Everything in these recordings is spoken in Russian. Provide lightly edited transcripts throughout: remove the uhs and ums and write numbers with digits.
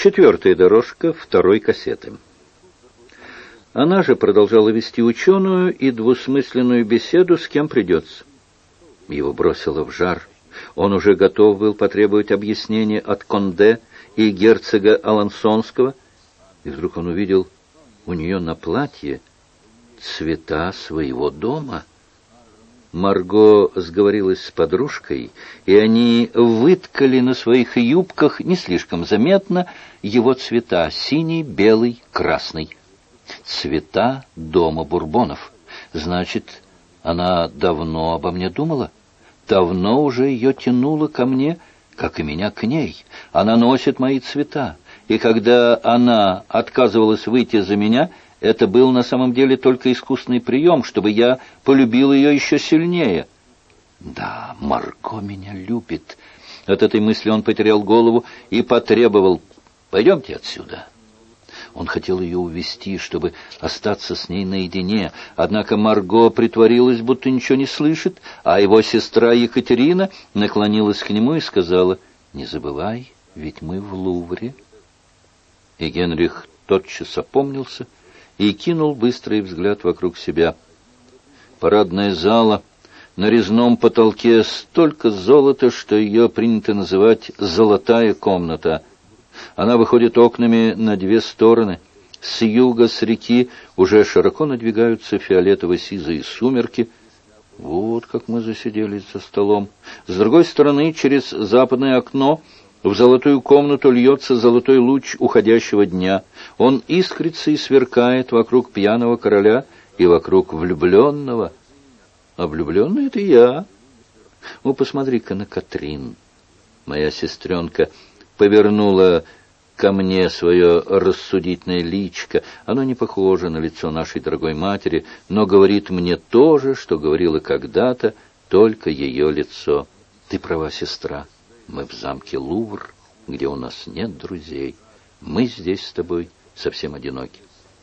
Четвертая дорожка второй кассеты. Она же продолжала вести ученую и двусмысленную беседу с кем придется. Его бросило в жар. Он уже готов был потребовать объяснения от Конде и герцога Алансонского, и вдруг он увидел у нее на платье цвета своего дома. Марго сговорилась с подружкой, и они выткали на своих юбках, не слишком заметно, его цвета: синий, белый, красный. Цвета дома Бурбонов. Значит, она давно обо мне думала? Давно уже ее тянуло ко мне, как и меня к ней. Она носит мои цвета. И когда она отказывалась выйти за меня, это был на самом деле только искусный прием, чтобы я полюбил ее еще сильнее. Да, Марго меня любит. От этой мысли он потерял голову и потребовал: «Пойдемте отсюда». Он хотел ее увести, чтобы остаться с ней наедине, однако Марго притворилась, будто ничего не слышит, а его сестра Екатерина наклонилась к нему и сказала: «Не забывай, ведь мы в Лувре». И Генрих тотчас опомнился и кинул быстрый взгляд вокруг себя. Парадная зала, на резном потолке столько золота, что ее принято называть «золотая комната». Она выходит окнами на две стороны. С юга, с реки, уже широко надвигаются фиолетово-сизые сумерки. Вот как мы засиделись за столом. С другой стороны, через западное окно, в золотую комнату льется золотой луч уходящего дня. Он искрится и сверкает вокруг пьяного короля и вокруг влюбленного. А влюбленный — это я. Ну, посмотри-ка на Катрин. Моя сестренка повернула ко мне свое рассудительное личико. Оно не похоже на лицо нашей дорогой матери, но говорит мне то же, что говорило когда-то только ее лицо. Ты права, сестра. Мы в замке Лувр, где у нас нет друзей. Мы здесь с тобой совсем одиноки.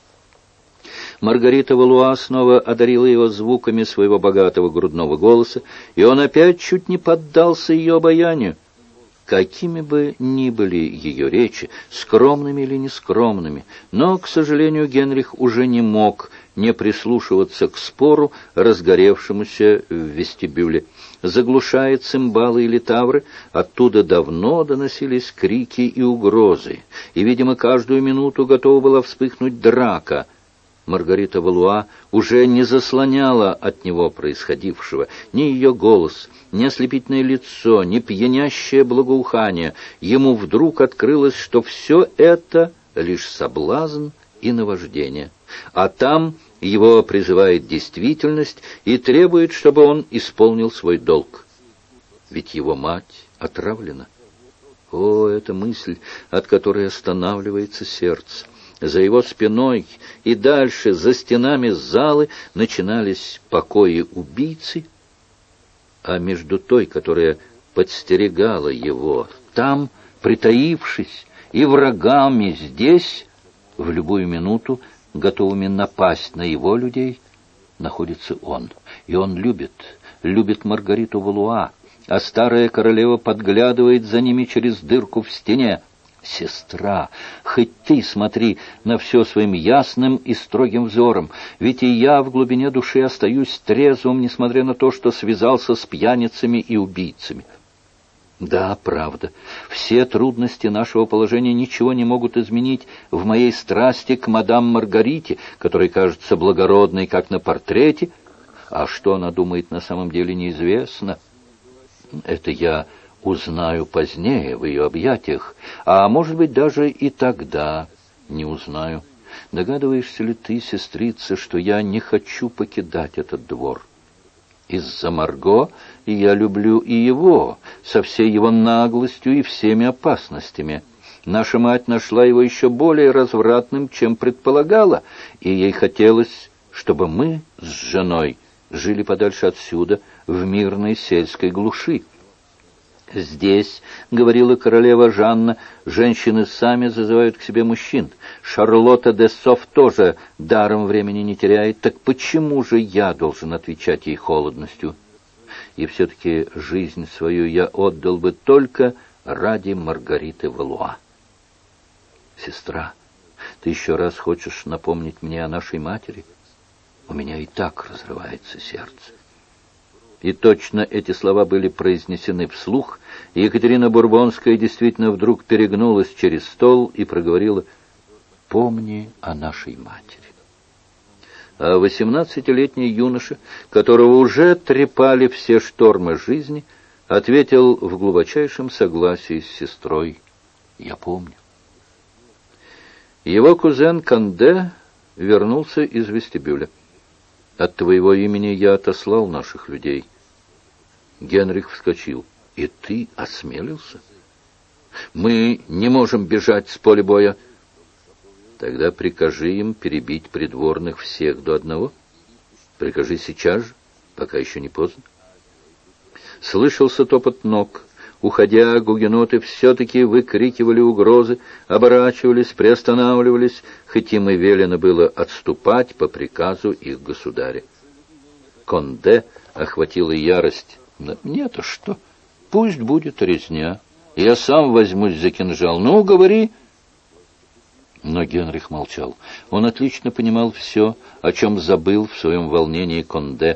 Маргарита Валуа снова одарила его звуками своего богатого грудного голоса, и он опять чуть не поддался ее обаянию. Какими бы ни были ее речи, скромными или нескромными, но, к сожалению, Генрих уже не мог не прислушиваться к спору, разгоревшемуся в вестибюле. Заглушая цимбалы и литавры, оттуда давно доносились крики и угрозы, и, видимо, каждую минуту готова была вспыхнуть драка. Маргарита Валуа уже не заслоняла от него происходившего. Ни ее голос, ни ослепительное лицо, ни пьянящее благоухание. Ему вдруг открылось, что все это лишь соблазн и наваждение. А там его призывает действительность и требует, чтобы он исполнил свой долг. Ведь его мать отравлена. О, эта мысль, от которой останавливается сердце! За его спиной и дальше, за стенами залы, начинались покои убийцы, а между той, которая подстерегала его там, притаившись, и врагами здесь, в любую минуту, готовыми напасть на его людей, находится он. И он любит Маргариту Валуа, а старая королева подглядывает за ними через дырку в стене. Сестра, хоть ты смотри на все своим ясным и строгим взором, ведь и я в глубине души остаюсь трезвым, несмотря на то, что связался с пьяницами и убийцами. Да, правда, все трудности нашего положения ничего не могут изменить в моей страсти к мадам Маргарите, которая кажется благородной, как на портрете, а что она думает на самом деле, неизвестно. Это я узнаю позднее в ее объятиях, а может быть даже и тогда не узнаю. Догадываешься ли ты, сестрица, что я не хочу покидать этот двор? Из-за Марго я люблю и его, со всей его наглостью и всеми опасностями. Наша мать нашла его еще более развратным, чем предполагала, и ей хотелось, чтобы мы с женой жили подальше отсюда, в мирной сельской глуши. «Здесь, — говорила королева Жанна, — женщины сами зазывают к себе мужчин. Шарлотта де Соф тоже даром времени не теряет. Так почему же я должен отвечать ей холодностью? И все-таки жизнь свою я отдал бы только ради Маргариты Валуа». Сестра, ты еще раз хочешь напомнить мне о нашей матери? У меня и так разрывается сердце». И точно эти слова были произнесены вслух, и Екатерина Бурбонская действительно вдруг перегнулась через стол и проговорила: «Помни о нашей матери». А 18-летний юноша, которого уже трепали все штормы жизни, ответил в глубочайшем согласии с сестрой: «Я помню». Его кузен Канде вернулся из вестибюля. «От твоего имени я отослал наших людей». Генрих вскочил. «И ты осмелился? Мы не можем бежать с поля боя». «Тогда прикажи им перебить придворных всех до одного. Прикажи сейчас же, пока еще не поздно». Слышался топот ног. Уходя, гугеноты все-таки выкрикивали угрозы, оборачивались, приостанавливались, хоть им и велено было отступать по приказу их государя. Конде охватила ярость. «Мне-то что? Пусть будет резня. Я сам возьмусь за кинжал. Ну, говори». Но Генрих молчал. Он отлично понимал все, о чем забыл в своем волнении Конде.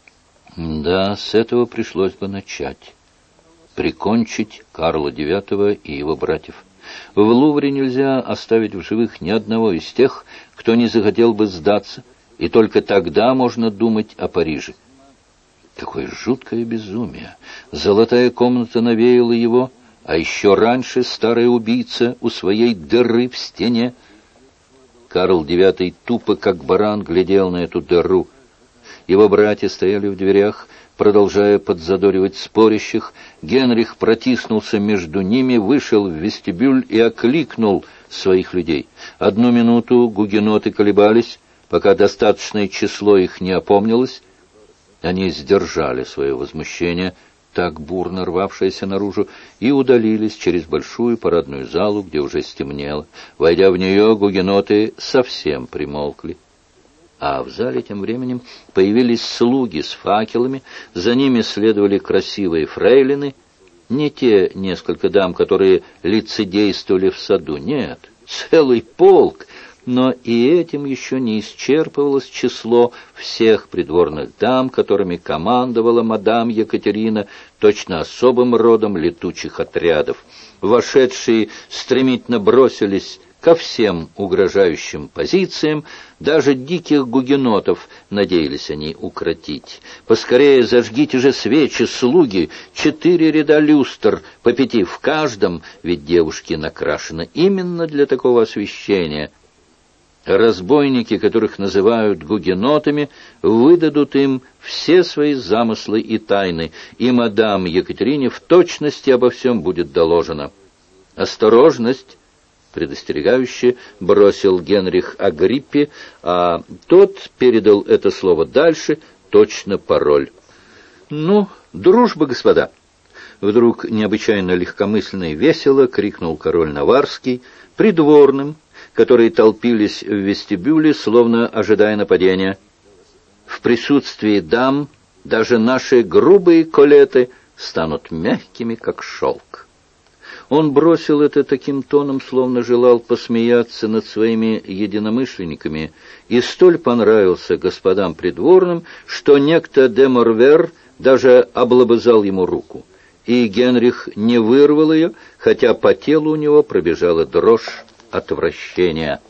Да, с этого пришлось бы начать. Прикончить Карла IX и его братьев. В Лувре нельзя оставить в живых ни одного из тех, кто не захотел бы сдаться, и только тогда можно думать о Париже. Какое жуткое безумие! Золотая комната навеяла его, а еще раньше старый убийца у своей дыры в стене. Карл IX тупо, как баран, глядел на эту дыру. Его братья стояли в дверях, продолжая подзадоривать спорящих. Генрих протиснулся между ними, вышел в вестибюль и окликнул своих людей. 1 минуту гугеноты колебались, пока достаточное число их не опомнилось. Они сдержали свое возмущение, так бурно рвавшееся наружу, и удалились через большую парадную залу, где уже стемнело. Войдя в нее, гугеноты совсем примолкли. А в зале тем временем появились слуги с факелами, за ними следовали красивые фрейлины, не те несколько дам, которые лицедействовали в саду, нет, целый полк. Но и этим еще не исчерпывалось число всех придворных дам, которыми командовала мадам Екатерина, точно особым родом летучих отрядов. Вошедшие стремительно бросились ко всем угрожающим позициям, даже диких гугенотов надеялись они укротить. «Поскорее зажгите же свечи, слуги, 4 ряда люстр, по 5 в каждом, ведь девушки накрашены именно для такого освещения». Разбойники, которых называют гугенотами, выдадут им все свои замыслы и тайны, и мадам Екатерине в точности обо всем будет доложено. «Осторожность!» — предостерегающе бросил Генрих Агриппе, а тот передал это слово дальше, точно пароль. «Ну, дружба, господа!» Вдруг необычайно легкомысленно и весело крикнул король Наварский придворным, которые толпились в вестибюле, словно ожидая нападения. «В присутствии дам даже наши грубые колеты станут мягкими, как шелк». Он бросил это таким тоном, словно желал посмеяться над своими единомышленниками, и столь понравился господам придворным, что некто де Морвер даже облобызал ему руку. И Генрих не вырвал ее, хотя по телу у него пробежала дрожь отвращения.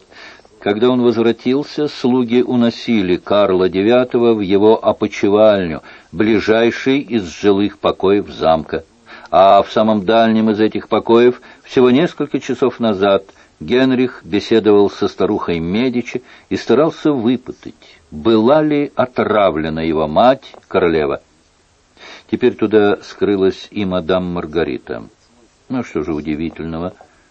Когда он возвратился, слуги уносили Карла IX в его опочивальню, ближайший из жилых покоев замка. А в самом дальнем из этих покоев всего несколько часов назад Генрих беседовал со старухой Медичи и старался выпытать, была ли отравлена его мать, королева. Теперь туда скрылась и мадам Маргарита. Ну, что же удивительного,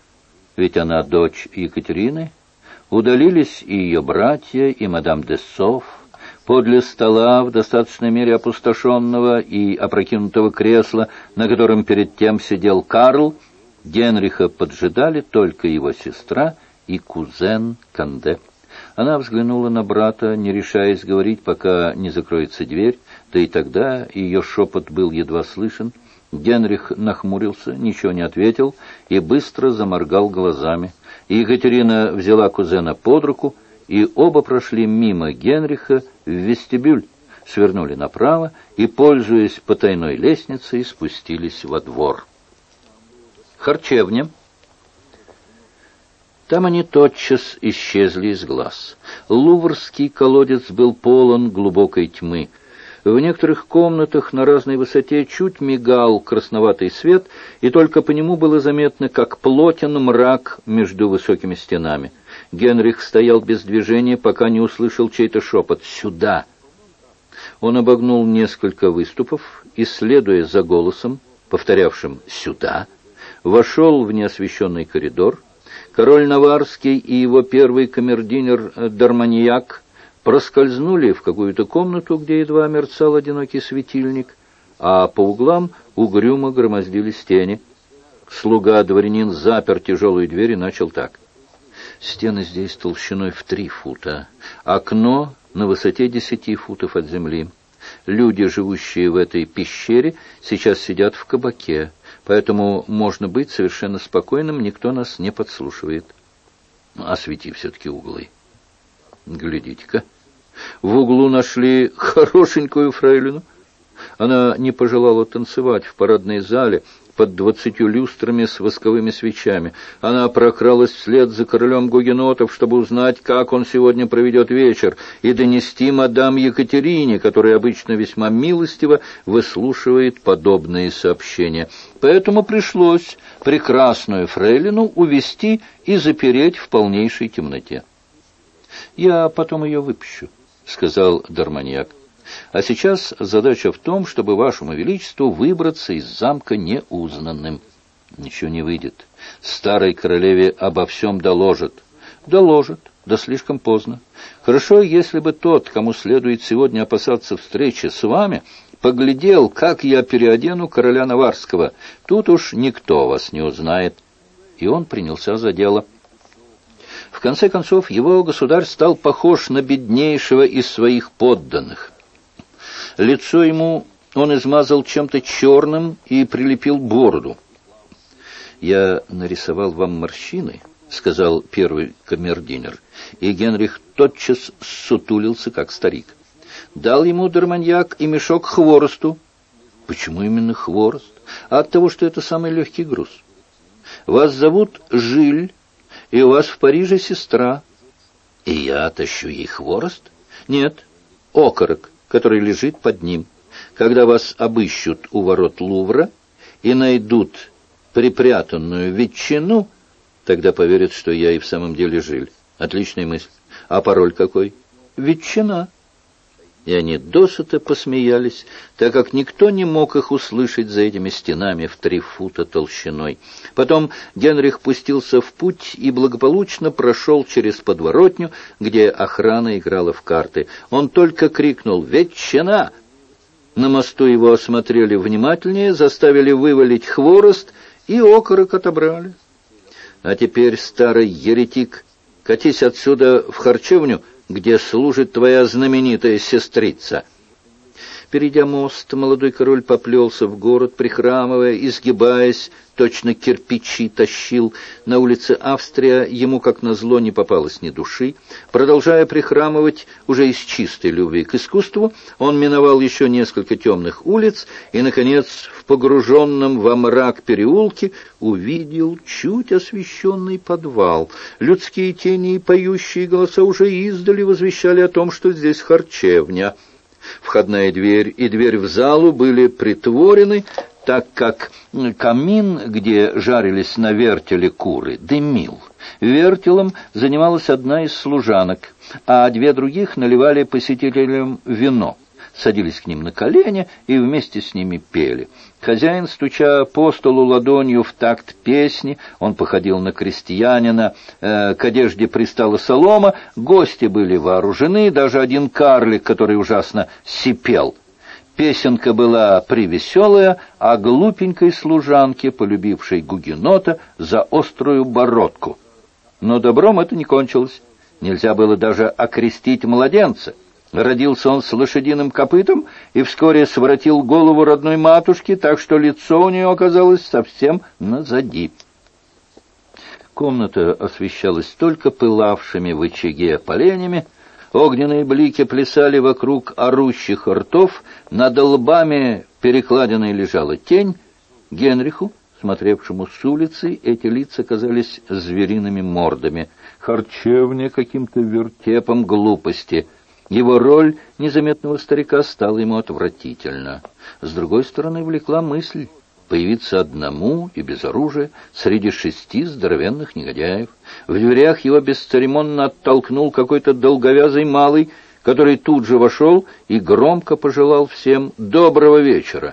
ведь она дочь Екатерины. Удалились и ее братья, и мадам де Соф. Подле стола, в достаточной мере опустошенного и опрокинутого кресла, на котором перед тем сидел Карл, Генриха поджидали только его сестра и кузен Канде. Она взглянула на брата, не решаясь говорить, пока не закроется дверь, да и тогда ее шепот был едва слышен. Генрих нахмурился, ничего не ответил и быстро заморгал глазами. Екатерина взяла кузена под руку, и оба прошли мимо Генриха в вестибюль, свернули направо и, пользуясь потайной лестницей, спустились во двор. Харчевня. Там они тотчас исчезли из глаз. Луврский колодец был полон глубокой тьмы. В некоторых комнатах на разной высоте чуть мигал красноватый свет, и только по нему было заметно, как плотен мрак между высокими стенами. Генрих стоял без движения, пока не услышал чей-то шепот «Сюда!». Он обогнул несколько выступов и, следуя за голосом, повторявшим «Сюда!», вошел в неосвещенный коридор. Король Наварский и его первый камердинер Дарманьяк проскользнули в какую-то комнату, где едва мерцал одинокий светильник, а по углам угрюмо громоздились тени. Слуга-дворянин запер тяжелую дверь и начал так. Стены здесь толщиной в 3 фута, окно на высоте 10 футов от земли. Люди, живущие в этой пещере, сейчас сидят в кабаке, поэтому можно быть совершенно спокойным, никто нас не подслушивает. Освети все-таки углы. Глядите-ка. В углу нашли хорошенькую фрейлину. Она не пожелала танцевать в парадной зале под 20 люстрами с восковыми свечами. Она прокралась вслед за королем гугенотов, чтобы узнать, как он сегодня проведет вечер, и донести мадам Екатерине, которая обычно весьма милостиво выслушивает подобные сообщения. Поэтому пришлось прекрасную фрейлину увести и запереть в полнейшей темноте. «Я потом ее выпущу», — сказал Дарманьяк. «А сейчас задача в том, чтобы вашему величеству выбраться из замка неузнанным». «Ничего не выйдет. Старой королеве обо всем доложат». «Доложат, да слишком поздно. Хорошо, если бы тот, кому следует сегодня опасаться встречи с вами, поглядел, как я переодену короля Наварского. Тут уж никто вас не узнает». И он принялся за дело. В конце концов, его государь стал похож на беднейшего из своих подданных. Лицо ему он измазал чем-то черным и прилепил бороду. «Я нарисовал вам морщины», — сказал первый камердинер, и Генрих тотчас ссутулился, как старик. Дал ему Дарманьяк и мешок хворосту. «Почему именно хворост?» «От того, что это самый легкий груз. Вас зовут Жиль, и у вас в Париже сестра». «И я тащу ей хворост?» «Нет, окорок, который лежит под ним. Когда вас обыщут у ворот Лувра и найдут припрятанную ветчину, тогда поверят, что я и в самом деле Жиль». Отличная мысль. А пароль какой? «Ветчина». И они досыта посмеялись, так как никто не мог их услышать за этими стенами в 3 фута толщиной. Потом Генрих пустился в путь и благополучно прошел через подворотню, где охрана играла в карты. Он только крикнул «Ветчина!». На мосту его осмотрели внимательнее, заставили вывалить хворост и окорок отобрали. «А теперь, старый еретик, катись отсюда в харчевню, где служит твоя знаменитая сестрица». Перейдя мост, молодой король поплелся в город, прихрамывая, изгибаясь, точно кирпичи тащил. На улице Австрия ему, как назло, не попалось ни души. Продолжая прихрамывать уже из чистой любви к искусству, он миновал еще несколько темных улиц и, наконец, в погруженном во мрак переулке увидел чуть освещенный подвал. Людские тени и поющие голоса уже издали возвещали о том, что здесь харчевня. Входная дверь и дверь в залу были притворены, так как камин, где жарились на вертеле куры, дымил. Вертелом занималась одна из служанок, а 2 других наливали посетителям вино. Садились к ним на колени и вместе с ними пели. Хозяин, стуча по столу ладонью в такт песни, он походил на крестьянина, к одежде пристала солома, гости были вооружены, даже один карлик, который ужасно сипел. Песенка была привеселая, а глупенькой служанке, полюбившей гугенота, за острую бородку. Но добром это не кончилось. Нельзя было даже окрестить младенца. Родился он с лошадиным копытом, и вскоре своротил голову родной матушки, так что лицо у нее оказалось совсем назади. Комната освещалась только пылавшими в очаге поленьями, огненные блики плясали вокруг орущих ртов, над лбами перекладиной лежала тень. Генриху, смотревшему с улицы, эти лица казались звериными мордами, харчевня каким-то вертепом глупости. Его роль незаметного старика стала ему отвратительна. С другой стороны, влекла мысль появиться одному и без оружия среди 6 здоровенных негодяев. В дверях его бесцеремонно оттолкнул какой-то долговязый малый, который тут же вошел и громко пожелал всем доброго вечера.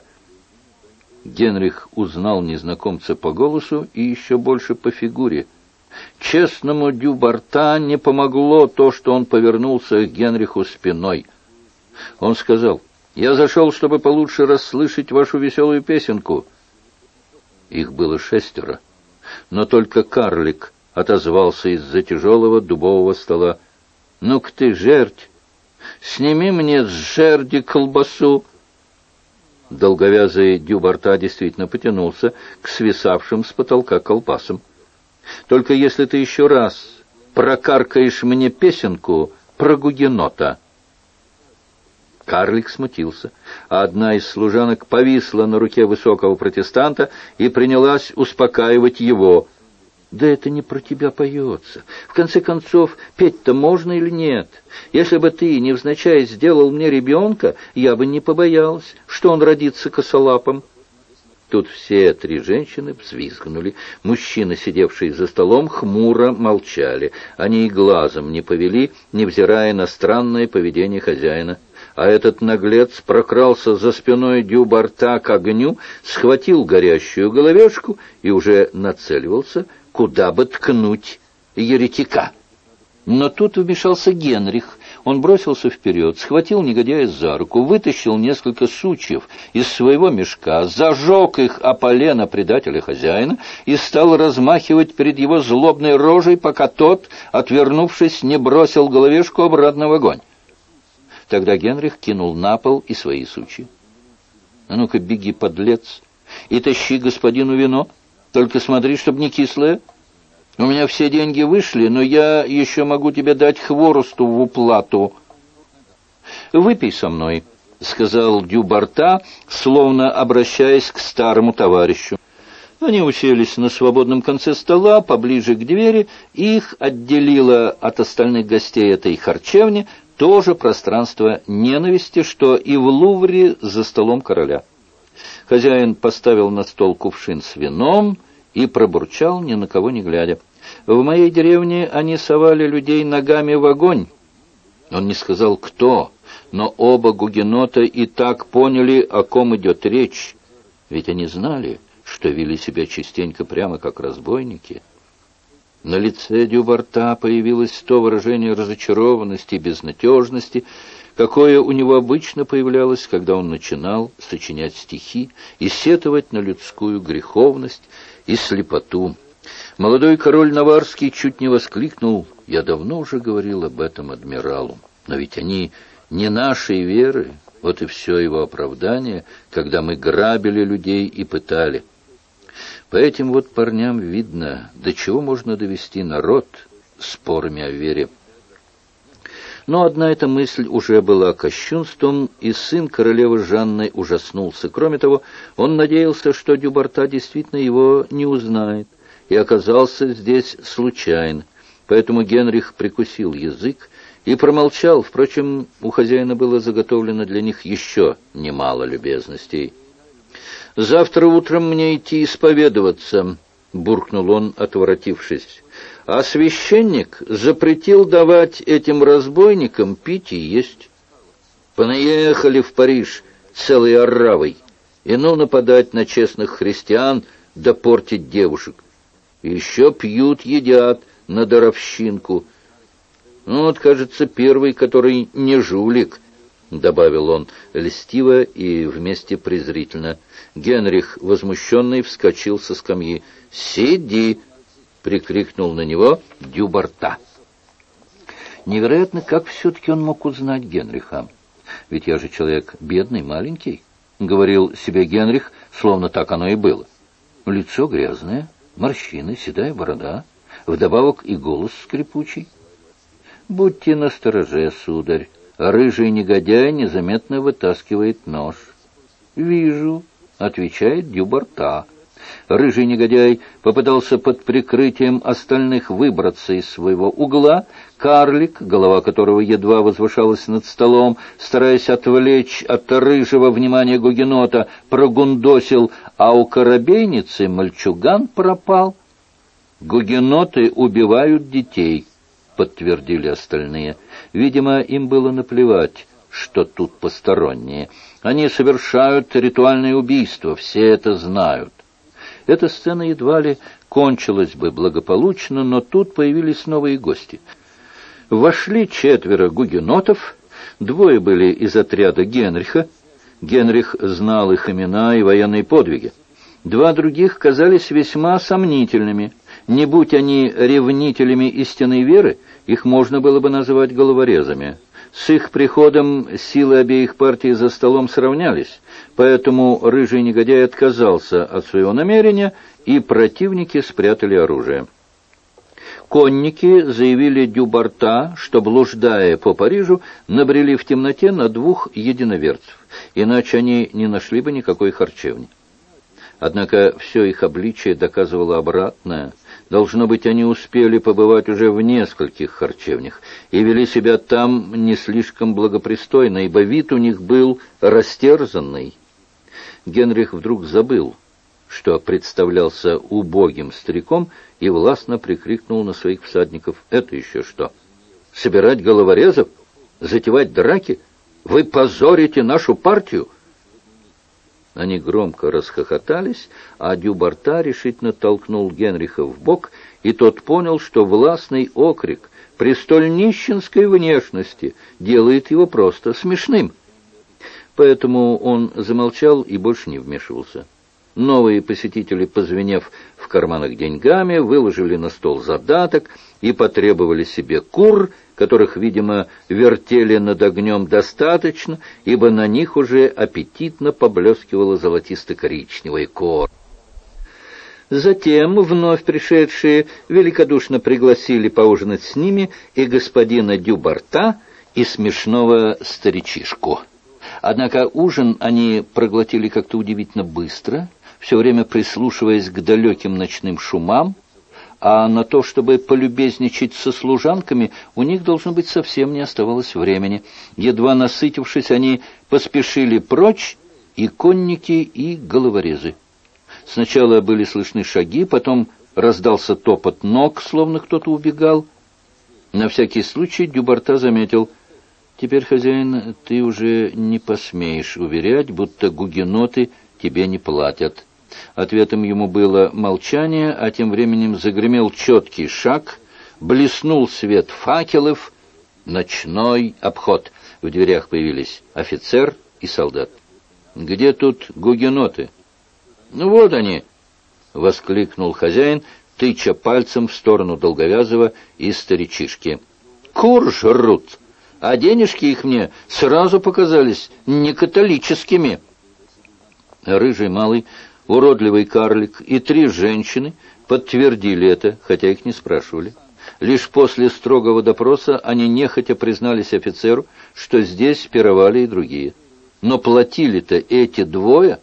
Генрих узнал незнакомца по голосу и еще больше по фигуре. Честному Дюбарта не помогло то, что он повернулся к Генриху спиной. Он сказал: «Я зашел, чтобы получше расслышать вашу веселую песенку». Их было 6, но только карлик отозвался из-за тяжелого дубового стола: «Ну-ка ты, жерть, сними мне с жерди колбасу». Долговязый Дюбарта действительно потянулся к свисавшим с потолка колбасам. «Только если ты еще раз прокаркаешь мне песенку про гугенота». Карлик смутился, а одна из служанок повисла на руке высокого протестанта и принялась успокаивать его. «Да это не про тебя поется. В конце концов, петь-то можно или нет? Если бы ты, невзначай, сделал мне ребенка, я бы не побоялась, что он родится косолапым». Тут все 3 женщины взвизгнули. Мужчины, сидевшие за столом, хмуро молчали. Они и глазом не повели, невзирая на странное поведение хозяина. А этот наглец прокрался за спиной Дюбарта к огню, схватил горящую головешку и уже нацеливался, куда бы ткнуть еретика. Но тут вмешался Генрих. Он бросился вперед, схватил негодяя за руку, вытащил несколько сучьев из своего мешка, зажег их о полено предателя хозяина и стал размахивать перед его злобной рожей, пока тот, отвернувшись, не бросил головешку обратно в огонь. Тогда Генрих кинул на пол и свои сучья. «А ну-ка, беги, подлец, и тащи господину вино, только смотри, чтоб не кислое. У меня все деньги вышли, но я еще могу тебе дать хворосту в уплату». «Выпей со мной», — сказал Дюбарта, словно обращаясь к старому товарищу. Они уселись на свободном конце стола, поближе к двери. Их отделило от остальных гостей этой харчевни тоже пространство ненависти, что и в Лувре за столом короля. Хозяин поставил на стол кувшин с вином и пробурчал, ни на кого не глядя: «В моей деревне они совали людей ногами в огонь». Он не сказал, кто, но оба гугенота и так поняли, о ком идет речь, ведь они знали, что вели себя частенько прямо как разбойники. На лице Дюбарта появилось то выражение разочарованности и безнадежности, какое у него обычно появлялось, когда он начинал сочинять стихи и сетовать на людскую греховность и слепоту. Молодой король Наварский чуть не воскликнул: «Я давно уже говорил об этом адмиралу, но ведь они не нашей веры, вот и все его оправдание, когда мы грабили людей и пытали». По этим вот парням видно, до чего можно довести народ спорами о вере. Но одна эта мысль уже была кощунством, и сын королевы Жанны ужаснулся. Кроме того, он надеялся, что Дюбарта действительно его не узнает, и оказался здесь случайно. Поэтому Генрих прикусил язык и промолчал. Впрочем, у хозяина было заготовлено для них еще немало любезностей. «Завтра утром мне идти исповедоваться», — буркнул он, отворотившись. «А священник запретил давать этим разбойникам пить и есть. Понаехали в Париж целой оравой, и ну нападать на честных христиан да портить девушек. Еще пьют, едят на даровщинку. Ну вот, кажется, первый, который не жулик», — добавил он льстиво и вместе презрительно. Генрих, возмущенный, вскочил со скамьи. «Сиди!» — прикрикнул на него Дюбарта. Невероятно, как все-таки он мог узнать Генриха. Ведь я же человек бедный, маленький, — говорил себе Генрих, словно так оно и было. Лицо грязное, морщины, седая борода, вдобавок и голос скрипучий. Будьте настороже, сударь, рыжий негодяй незаметно вытаскивает нож. «Вижу», — отвечает Дюбарта. Рыжий негодяй попытался под прикрытием остальных выбраться из своего угла. Карлик, голова которого едва возвышалась над столом, стараясь отвлечь от рыжего внимания гугенота, прогундосил, а у корабейницы мальчуган пропал. «Гугеноты убивают детей», — подтвердили остальные. Видимо, им было наплевать, что тут посторонние. Они совершают ритуальное убийство, все это знают. Эта сцена едва ли кончилась бы благополучно, но тут появились новые гости. Вошли 4 гугенотов, 2 были из отряда Генриха. Генрих знал их имена и военные подвиги. 2 других казались весьма сомнительными. Не будь они ревнителями истинной веры, их можно было бы называть головорезами. С их приходом силы обеих партий за столом сравнялись, поэтому рыжий негодяй отказался от своего намерения, и противники спрятали оружие. Конники заявили Дюбарта, что, блуждая по Парижу, набрели в темноте на 2 единоверцев, иначе они не нашли бы никакой харчевни. Однако все их обличие доказывало обратное. Должно быть, они успели побывать уже в нескольких харчевнях и вели себя там не слишком благопристойно, ибо вид у них был растерзанный. Генрих вдруг забыл, что представлялся убогим стариком, и властно прикрикнул на своих всадников: «Это еще что? Собирать головорезов? Затевать драки? Вы позорите нашу партию!» Они громко расхохотались, а Дюбарта решительно толкнул Генриха в бок, и тот понял, что властный окрик при столь нищенской внешности делает его просто смешным. Поэтому он замолчал и больше не вмешивался. Новые посетители, позвенев в карманах деньгами, выложили на стол задаток и потребовали себе кур, которых, видимо, вертели над огнем достаточно, ибо на них уже аппетитно поблескивала золотисто-коричневая кора. Затем вновь пришедшие великодушно пригласили поужинать с ними и господина Дюбарта, и смешного старичишку. Однако ужин они проглотили как-то удивительно быстро, все время прислушиваясь к далеким ночным шумам, а на то, чтобы полюбезничать со служанками, у них, должно быть, совсем не оставалось времени. Едва насытившись, они поспешили прочь, и конники, и головорезы. Сначала были слышны шаги, потом раздался топот ног, словно кто-то убегал. На всякий случай Дюбарта заметил: «Теперь, хозяин, ты уже не посмеешь уверять, будто гугеноты тебе не платят». Ответом ему было молчание, а тем временем загремел четкий шаг, блеснул свет факелов, ночной обход. В дверях появились офицер и солдат. «Где тут гугеноты?» «Ну вот они!» — воскликнул хозяин, тыча пальцем в сторону Долговязова и старичишки. «Кур жрут, а денежки их мне сразу показались не католическими». Рыжий малый, уродливый карлик и 3 женщины подтвердили это, хотя их не спрашивали. Лишь после строгого допроса они нехотя признались офицеру, что здесь пировали и другие. Но платили-то эти 2.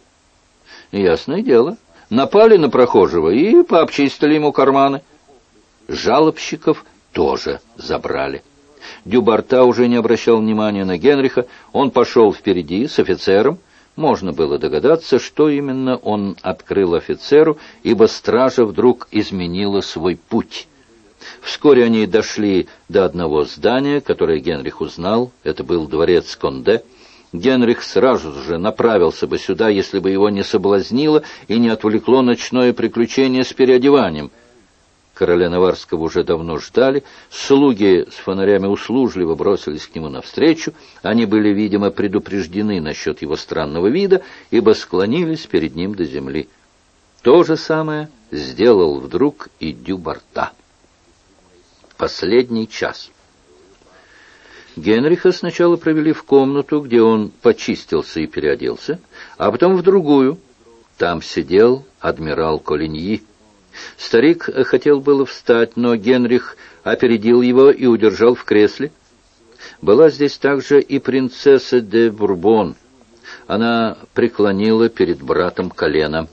Ясное дело, напали на прохожего и пообчистили ему карманы. Жалобщиков тоже забрали. Дюбарта уже не обращал внимания на Генриха, он пошел впереди с офицером. Можно было догадаться, что именно он открыл офицеру, ибо стража вдруг изменила свой путь. Вскоре они дошли до одного здания, которое Генрих узнал. Это был дворец Конде. Генрих сразу же направился бы сюда, если бы его не соблазнило и не отвлекло ночное приключение с переодеванием. Короля Наварского уже давно ждали, слуги с фонарями услужливо бросились к нему навстречу. Они были, видимо, предупреждены насчет его странного вида, ибо склонились перед ним до земли. То же самое сделал вдруг и Дюбарта. Последний час. Генриха сначала провели в комнату, где он почистился и переоделся, а потом в другую. Там сидел адмирал Колиньи. Старик хотел было встать, но Генрих опередил его и удержал в кресле. Была здесь также и принцесса де Бурбон. Она преклонила перед братом колено.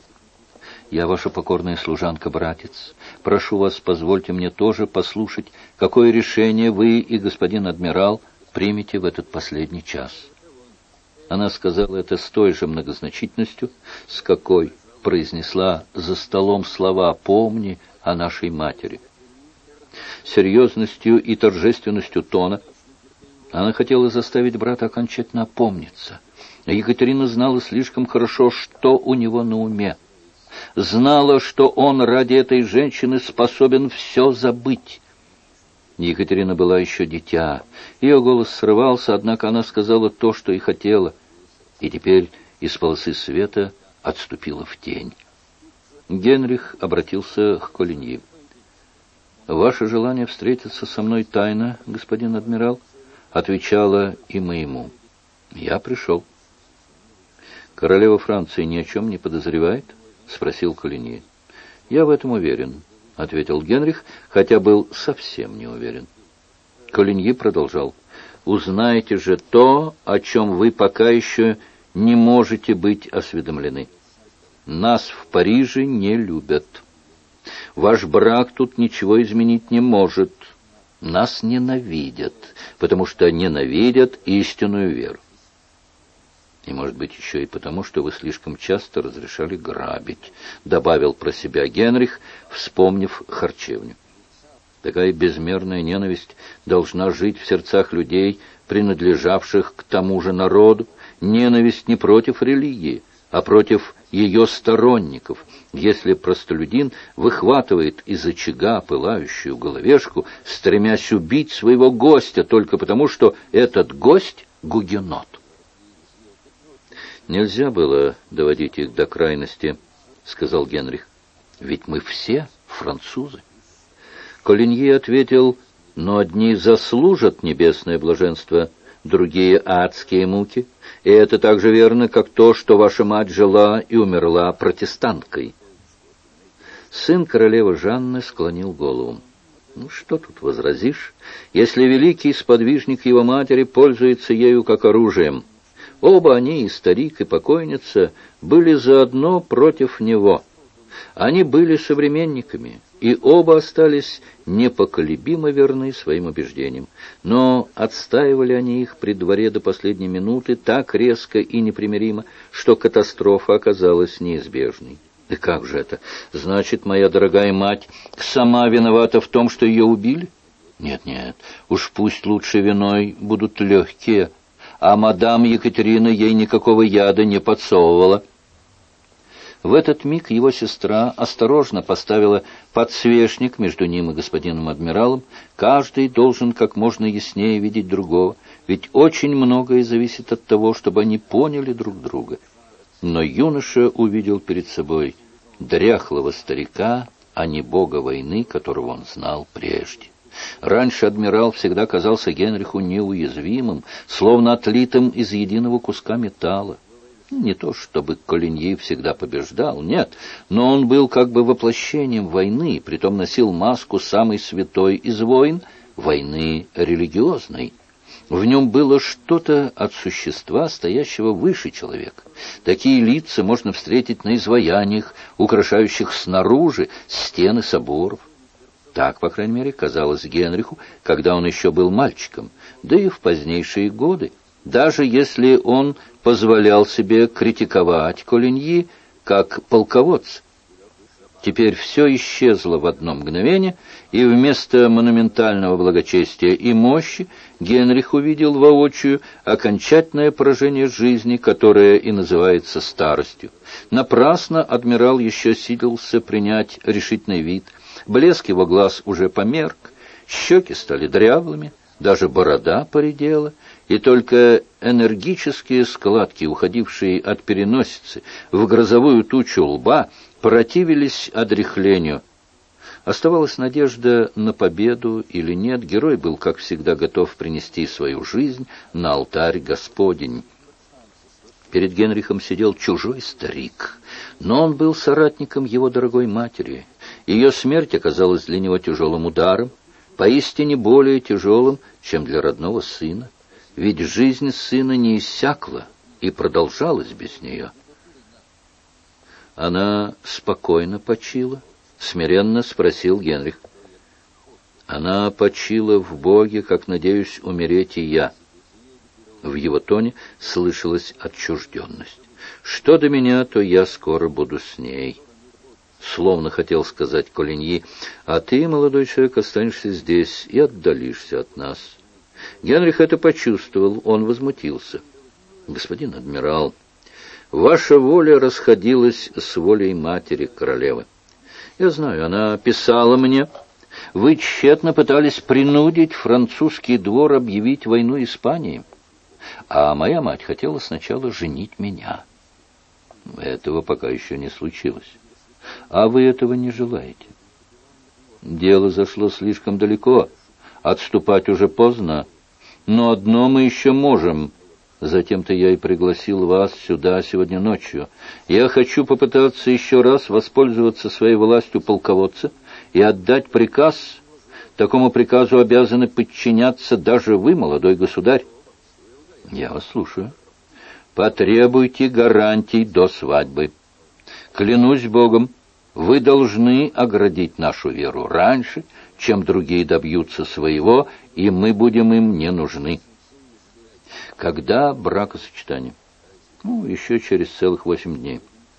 «Я ваша покорная служанка, братец. Прошу вас, позвольте мне тоже послушать, какое решение вы и господин адмирал примете в этот последний час». Она сказала это с той же многозначительностью, с какой произнесла за столом слова «помни о нашей матери». Серьезностью и торжественностью тона она хотела заставить брата окончательно опомниться. Екатерина знала слишком хорошо, что у него на уме. Знала, что он ради этой женщины способен все забыть. Екатерина была еще дитя. Ее голос срывался, однако она сказала то, что и хотела, и теперь из полосы света отступила в тень. Генрих обратился к Колиньи. «Ваше желание встретиться со мной тайно, господин адмирал, отвечало и моему. Я пришел». «Королева Франции ни о чем не подозревает?» — спросил Колиньи. «Я в этом уверен», — ответил Генрих, хотя был совсем не уверен. Колиньи продолжал. «Узнаете же то, о чем вы пока еще не можете быть осведомлены. Нас в Париже не любят. Ваш брак тут ничего изменить не может. Нас ненавидят, потому что ненавидят истинную веру. И, может быть, еще и потому, что вы слишком часто разрешали грабить», — добавил про себя Генрих, вспомнив харчевню. Такая безмерная ненависть должна жить в сердцах людей, принадлежавших к тому же народу, ненависть не против религии, а против ее сторонников. Если простолюдин выхватывает из очага пылающую головешку, стремясь убить своего гостя только потому, что этот гость — гугенот. «Нельзя было доводить их до крайности», — сказал Генрих. «Ведь мы все французы». Колиньи ответил: «Но одни заслужат небесное блаженство, другие — адские муки. И это так же верно, как то, что ваша мать жила и умерла протестанткой». Сын королевы Жанны склонил голову. «Ну, что тут возразишь, если великий сподвижник его матери пользуется ею как оружием? Оба они, и старик, и покойница, были заодно против него. Они были современниками, и оба остались непоколебимо верны своим убеждениям. Но отстаивали они их при дворе до последней минуты так резко и непримиримо, что катастрофа оказалась неизбежной. И как же это? Значит, моя дорогая мать сама виновата в том, что ее убили? Нет, уж пусть лучше виной будут легкие, а мадам Екатерина ей никакого яда не подсовывала». В этот миг его сестра осторожно поставила подсвечник между ним и господином адмиралом. Каждый должен как можно яснее видеть другого, ведь очень многое зависит от того, чтобы они поняли друг друга. Но юноша увидел перед собой дряхлого старика, а не бога войны, которого он знал прежде. Раньше адмирал всегда казался Генриху неуязвимым, словно отлитым из единого куска металла. Не то чтобы Колиньи всегда побеждал, нет, но он был как бы воплощением войны, притом носил маску самой святой из войн, войны религиозной. В нем было что-то от существа, стоящего выше человека. Такие лица можно встретить на изваяниях, украшающих снаружи стены соборов. Так, по крайней мере, казалось Генриху, когда он еще был мальчиком, да и в позднейшие годы, даже если он позволял себе критиковать Колиньи как полководца. Теперь все исчезло в одно мгновение, и вместо монументального благочестия и мощи Генрих увидел воочию окончательное поражение жизни, которое и называется старостью. Напрасно адмирал еще силился принять решительный вид. Блеск его глаз уже померк, щеки стали дряблыми, даже борода поредела, и только энергические складки, уходившие от переносицы в грозовую тучу лба, противились одряхлению. Оставалась надежда на победу или нет. Герой был, как всегда, готов принести свою жизнь на алтарь Господень. Перед Генрихом сидел чужой старик, но он был соратником его дорогой матери. Ее смерть оказалась для него тяжелым ударом, поистине более тяжелым, чем для родного сына. Ведь жизнь сына не иссякла и продолжалась без нее. «Она спокойно почила?» — смиренно спросил Генрих. «Она почила в Боге, как, надеюсь, умереть и я». В его тоне слышалась отчужденность. «Что до меня, то я скоро буду с ней». Словно хотел сказать Колиньи: «А ты, молодой человек, останешься здесь и отдалишься от нас». Генрих это почувствовал, он возмутился. «Господин адмирал, ваша воля расходилась с волей матери королевы. Я знаю, она писала мне. Вы тщетно пытались принудить французский двор объявить войну Испании. А моя мать хотела сначала женить меня. Этого пока еще не случилось. А вы этого не желаете. Дело зашло слишком далеко. Отступать уже поздно. Но одно мы еще можем. Затем-то я и пригласил вас сюда сегодня ночью. Я хочу попытаться еще раз воспользоваться своей властью полководца и отдать приказ. Такому приказу обязаны подчиняться даже вы, молодой государь. Я вас слушаю. Потребуйте гарантий до свадьбы. Клянусь Богом, вы должны оградить нашу веру раньше, чем другие добьются своего, и мы будем им не нужны. Когда бракосочетание? Еще через целых 8 дней.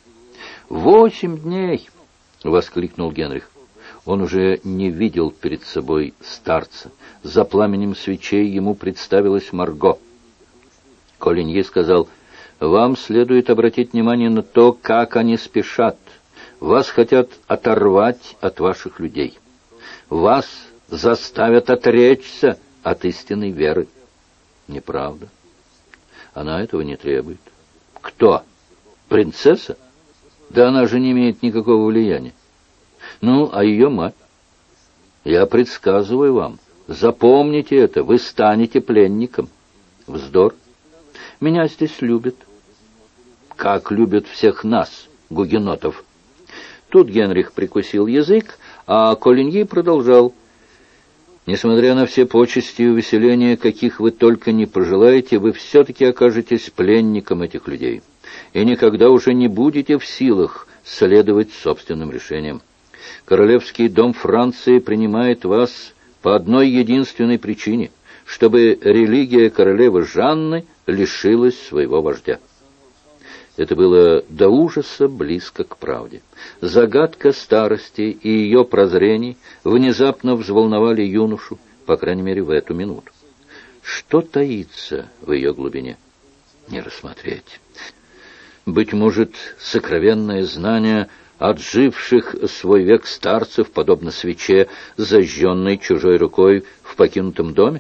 8 дней! — воскликнул Генрих. Он уже не видел перед собой старца. За пламенем свечей ему представилась Марго. Колиньи сказал: «Вам следует обратить внимание на то, как они спешат. Вас хотят оторвать от ваших людей. Вас заставят отречься от истинной веры». Неправда. Она этого не требует. Кто? Принцесса? Да она же не имеет никакого влияния. А ее мать? Я предсказываю вам. Запомните это, вы станете пленником. Вздор. Меня здесь любят. Как любят всех нас, гугенотов. Тут Генрих прикусил язык, а Колиньи продолжал: «Несмотря на все почести и увеселения, каких вы только не пожелаете, вы все-таки окажетесь пленником этих людей, и никогда уже не будете в силах следовать собственным решениям. Королевский дом Франции принимает вас по одной единственной причине, чтобы религия королевы Жанны лишилась своего вождя». Это было до ужаса близко к правде. Загадка старости и ее прозрений внезапно взволновали юношу, по крайней мере, в эту минуту. Что таится в ее глубине? Не рассмотреть. Быть может, сокровенное знание отживших свой век старцев, подобно свече, зажженной чужой рукой в покинутом доме?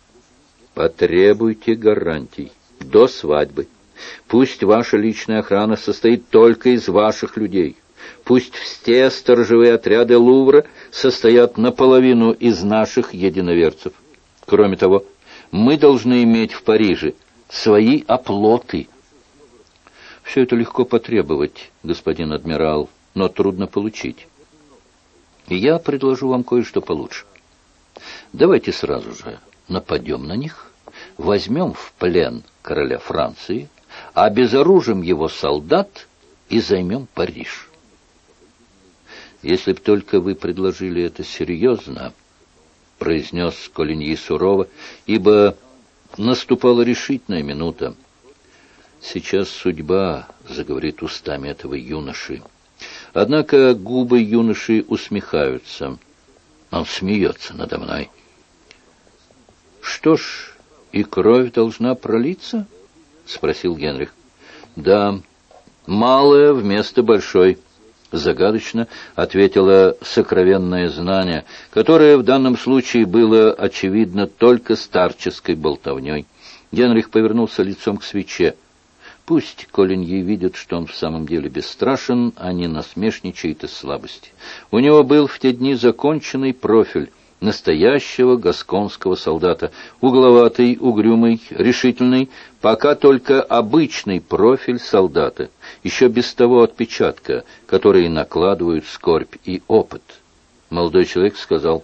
Потребуйте гарантий до свадьбы. Пусть ваша личная охрана состоит только из ваших людей. Пусть все сторожевые отряды Лувра состоят наполовину из наших единоверцев. Кроме того, мы должны иметь в Париже свои оплоты. Все это легко потребовать, господин адмирал, но трудно получить. И я предложу вам кое-что получше. Давайте сразу же нападем на них, возьмем в плен короля Франции, обезоружим его солдат и займем Париж. Если б только вы предложили это серьезно, произнес Колиньи сурово, ибо наступала решительная минута. Сейчас судьба заговорит устами этого юноши. Однако губы юноши усмехаются. Он смеется надо мной. Что ж, и кровь должна пролиться? — спросил Генрих. — Да, малое вместо большой, — загадочно ответило сокровенное знание, которое в данном случае было очевидно только старческой болтовней. Генрих повернулся лицом к свече. Пусть Колиньи видят, что он в самом деле бесстрашен, а не насмешничает из слабости. У него был в те дни законченный профиль настоящего гасконского солдата, угловатый, угрюмый, решительный, пока только обычный профиль солдата, еще без того отпечатка, который накладывают скорбь и опыт. Молодой человек сказал: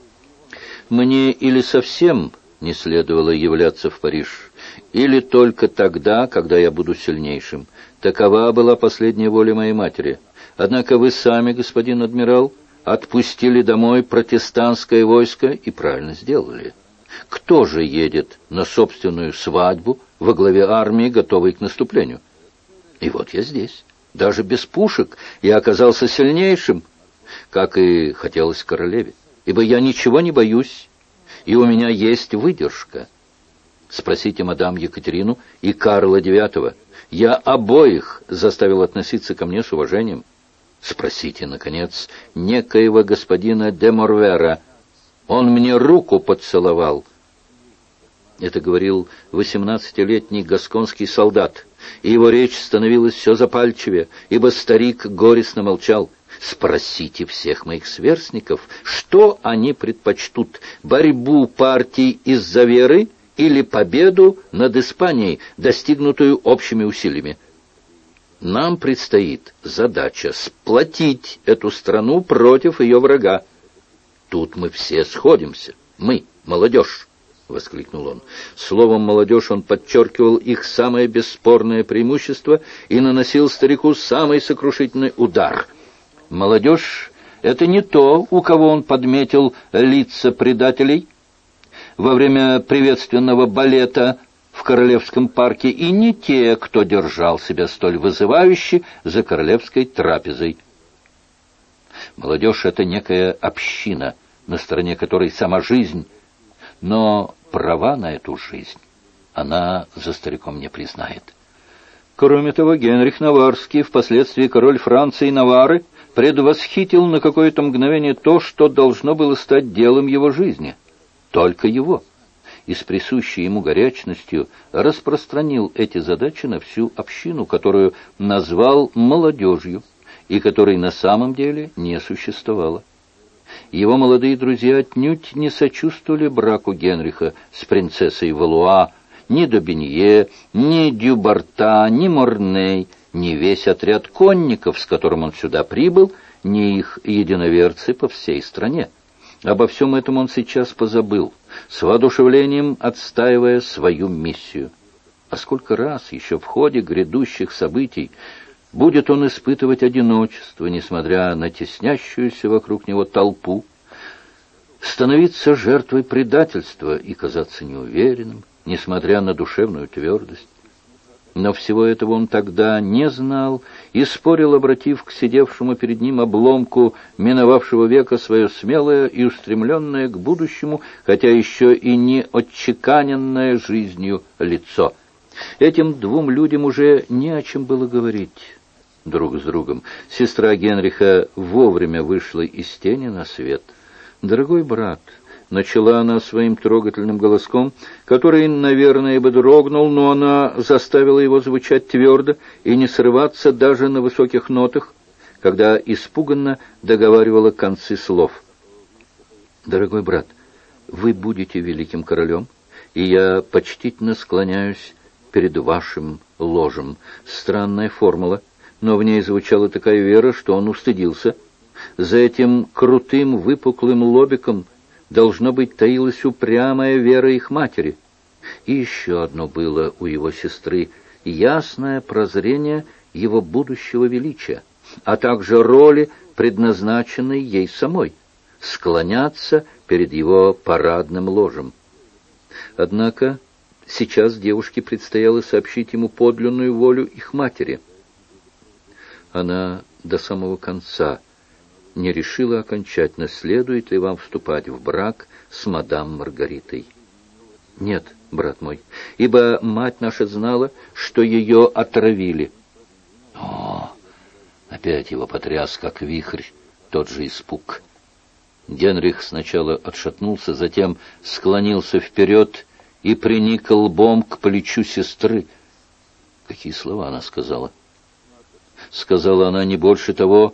«Мне или совсем не следовало являться в Париж, или только тогда, когда я буду сильнейшим. Такова была последняя воля моей матери. Однако вы сами, господин адмирал, отпустили домой протестантское войско и правильно сделали. Кто же едет на собственную свадьбу во главе армии, готовой к наступлению? И вот я здесь. Даже без пушек я оказался сильнейшим, как и хотелось королеве, ибо я ничего не боюсь, и у меня есть выдержка. Спросите мадам Екатерину и Карла IX. Я обоих заставил относиться ко мне с уважением. Спросите, наконец, некоего господина де Морвера. Он мне руку поцеловал». Это говорил 18-летний гасконский солдат, и его речь становилась все запальчивее, ибо старик горестно молчал. Спросите всех моих сверстников, что они предпочтут: борьбу партий из-за веры или победу над Испанией, достигнутую общими усилиями. Нам предстоит задача сплотить эту страну против ее врага. Тут мы все сходимся. Мы, молодежь, — воскликнул он. Словом «молодежь» он подчеркивал их самое бесспорное преимущество и наносил старику самый сокрушительный удар. Молодежь — это не то, у кого он подметил лица предателей во время приветственного балета в Королевском парке, и не те, кто держал себя столь вызывающе за королевской трапезой. Молодежь — это некая община, на стороне которой сама жизнь, но права на эту жизнь она за стариком не признает. Кроме того, Генрих Наварский, впоследствии король Франции и Наварры, предвосхитил на какое-то мгновение то, что должно было стать делом его жизни. Только его. И с присущей ему горячностью распространил эти задачи на всю общину, которую назвал молодежью, и которой на самом деле не существовало. Его молодые друзья отнюдь не сочувствовали браку Генриха с принцессой Валуа, ни Добинье, ни Дюбарта, ни Морней, ни весь отряд конников, с которым он сюда прибыл, ни их единоверцы по всей стране. Обо всем этом он сейчас позабыл, с воодушевлением отстаивая свою миссию. А сколько раз еще в ходе грядущих событий будет он испытывать одиночество, несмотря на теснящуюся вокруг него толпу, становиться жертвой предательства и казаться неуверенным, несмотря на душевную твердость. Но всего этого он тогда не знал и спорил, обратив к сидевшему перед ним обломку миновавшего века свое смелое и устремленное к будущему, хотя еще и не отчеканенное жизнью лицо. Этим двум людям уже не о чем было говорить друг с другом. Сестра Генриха вовремя вышла из тени на свет. «Дорогой брат», — начала она своим трогательным голоском, который, наверное, бы дрогнул, но она заставила его звучать твердо и не срываться даже на высоких нотах, когда испуганно договаривала концы слов. «Дорогой брат, вы будете великим королем, и я почтительно склоняюсь перед вашим ложем». Странная формула, но в ней звучала такая вера, что он устыдился. За этим крутым выпуклым лобиком должно быть таилась упрямая вера их матери. И еще одно было у его сестры — ясное прозрение его будущего величия, а также роли, предназначенной ей самой — склоняться перед его парадным ложем. Однако сейчас девушке предстояло сообщить ему подлинную волю их матери. Она до самого конца не решила окончательно, следует ли вам вступать в брак с мадам Маргаритой. Нет, брат мой, ибо мать наша знала, что ее отравили. О, опять его потряс, как вихрь, тот же испуг. Генрих сначала отшатнулся, затем склонился вперед и приник лбом к плечу сестры. Какие слова она сказала? Сказала она не больше того,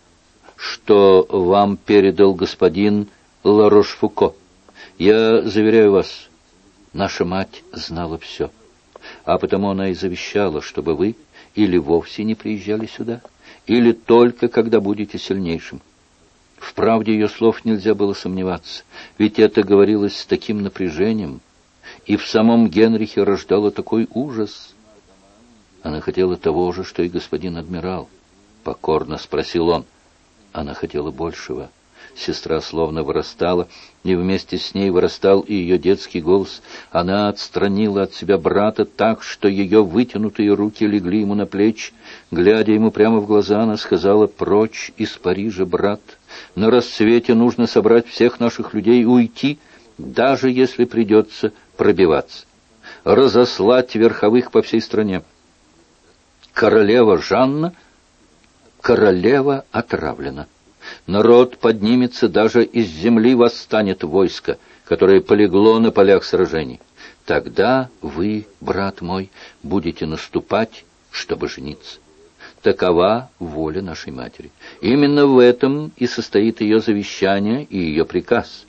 что вам передал господин Ларошфуко. Я заверяю вас, наша мать знала все, а потому она и завещала, чтобы вы или вовсе не приезжали сюда, или только когда будете сильнейшим. В правде ее слов нельзя было сомневаться, ведь это говорилось с таким напряжением, и в самом Генрихе рождало такой ужас. Она хотела того же, что и господин адмирал. Покорно спросил он. Она хотела большего. Сестра словно вырастала, и вместе с ней вырастал и ее детский голос. Она отстранила от себя брата так, что ее вытянутые руки легли ему на плечи. Глядя ему прямо в глаза, она сказала: «Прочь из Парижа, брат. На рассвете нужно собрать всех наших людей и уйти, даже если придется пробиваться. Разослать верховых по всей стране. Королева Жанна, королева отравлена. Народ поднимется, даже из земли восстанет войско, которое полегло на полях сражений. Тогда вы, брат мой, будете наступать, чтобы жениться. Такова воля нашей матери. Именно в этом и состоит ее завещание и ее приказ».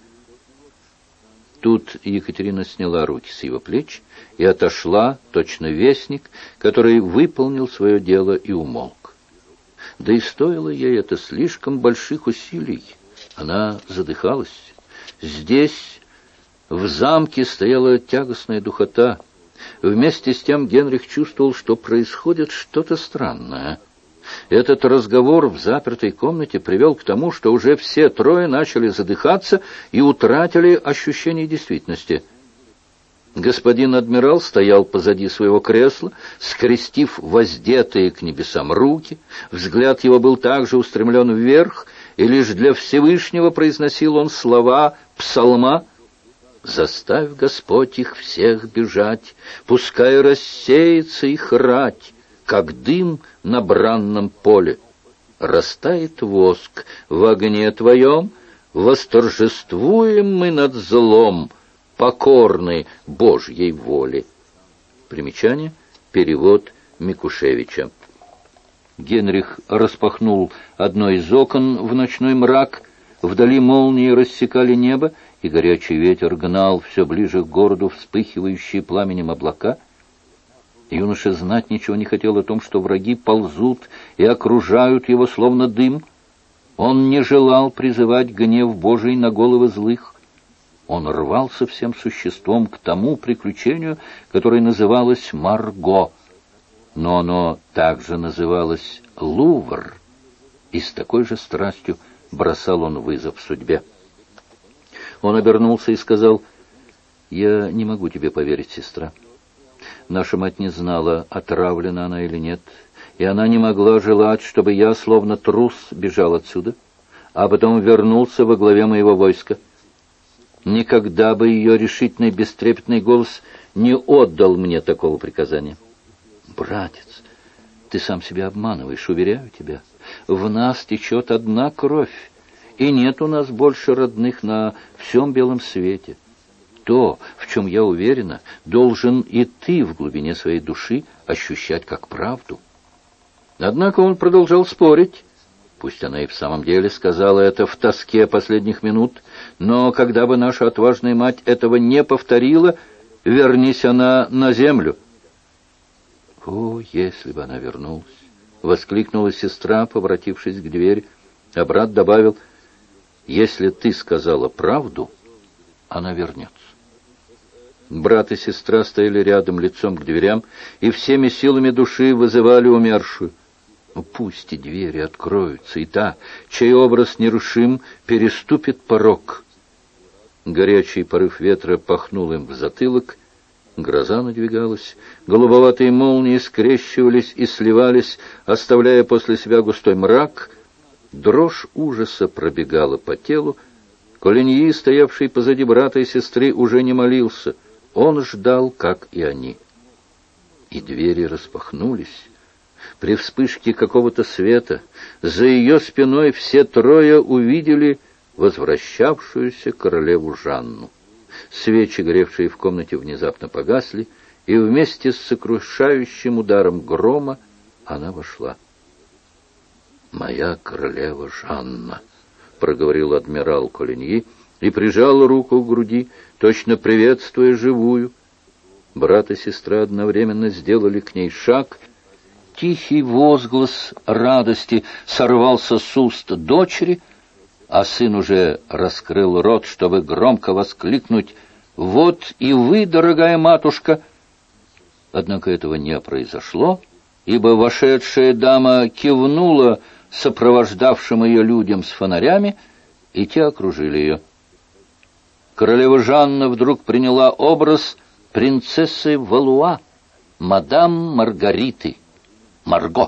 Тут Екатерина сняла руки с его плеч и отошла, точно вестник, который выполнил свое дело и умолк. Да и стоило ей это слишком больших усилий. Она задыхалась. Здесь, в замке, стояла тягостная духота. Вместе с тем Генрих чувствовал, что происходит что-то странное. Этот разговор в запертой комнате привел к тому, что уже все трое начали задыхаться и утратили ощущение действительности. Господин адмирал стоял позади своего кресла, скрестив воздетые к небесам руки. Взгляд его был также устремлен вверх, и лишь для Всевышнего произносил он слова псалма: «Заставь, Господь, их всех бежать, пускай рассеется их рать, как дым на бранном поле. Растает воск в огне Твоем, восторжествуем мы над злом, покорны Божьей воле». Примечание. Перевод Микушевича. Генрих распахнул одно из окон в ночной мрак. Вдали молнии рассекали небо, и горячий ветер гнал все ближе к городу вспыхивающие пламенем облака. Юноша знать ничего не хотел о том, что враги ползут и окружают его, словно дым. Он не желал призывать гнев Божий на головы злых. Он рвался всем существом к тому приключению, которое называлось Марго, но оно также называлось Лувр, и с такой же страстью бросал он вызов судьбе. Он обернулся и сказал: «Я не могу тебе поверить, сестра. Наша мать не знала, отравлена она или нет, и она не могла желать, чтобы я, словно трус, бежал отсюда, а потом вернулся во главе моего войска. Никогда бы ее решительный, бестрепетный голос не отдал мне такого приказания». «Братец, ты сам себя обманываешь, уверяю тебя. В нас течет одна кровь, и нет у нас больше родных на всем белом свете. То, в чем я уверена, должен и ты в глубине своей души ощущать как правду». Однако он продолжал спорить. Пусть она и в самом деле сказала это в тоске последних минут, но когда бы наша отважная мать этого не повторила, вернись она на землю. «О, если бы она вернулась!» — воскликнула сестра, поворотившись к двери, а брат добавил: «Если ты сказала правду, она вернется». Брат и сестра стояли рядом, лицом к дверям, и всеми силами души вызывали умершую. Пусть и двери откроются, и та, чей образ нерушим, переступит порог. Горячий порыв ветра пахнул им в затылок. Гроза надвигалась, голубоватые молнии скрещивались и сливались, оставляя после себя густой мрак. Дрожь ужаса пробегала по телу. Колиньи, стоявший позади брата и сестры, уже не молился. Он ждал, как и они. И двери распахнулись. При вспышке какого-то света за ее спиной все трое увидели возвращавшуюся королеву Жанну. Свечи, горевшие в комнате, внезапно погасли, и вместе с сокрушающим ударом грома она вошла. «Моя королева Жанна», — проговорил адмирал Колиньи и прижал руку к груди, точно приветствуя живую. Брат и сестра одновременно сделали к ней шаг. Тихий возглас радости сорвался с уст дочери, а сын уже раскрыл рот, чтобы громко воскликнуть: «Вот и вы, дорогая матушка!» Однако этого не произошло, ибо вошедшая дама кивнула сопровождавшим ее людям с фонарями, и те окружили ее. Королева Жанна вдруг приняла образ принцессы Валуа, мадам Маргариты, Марго.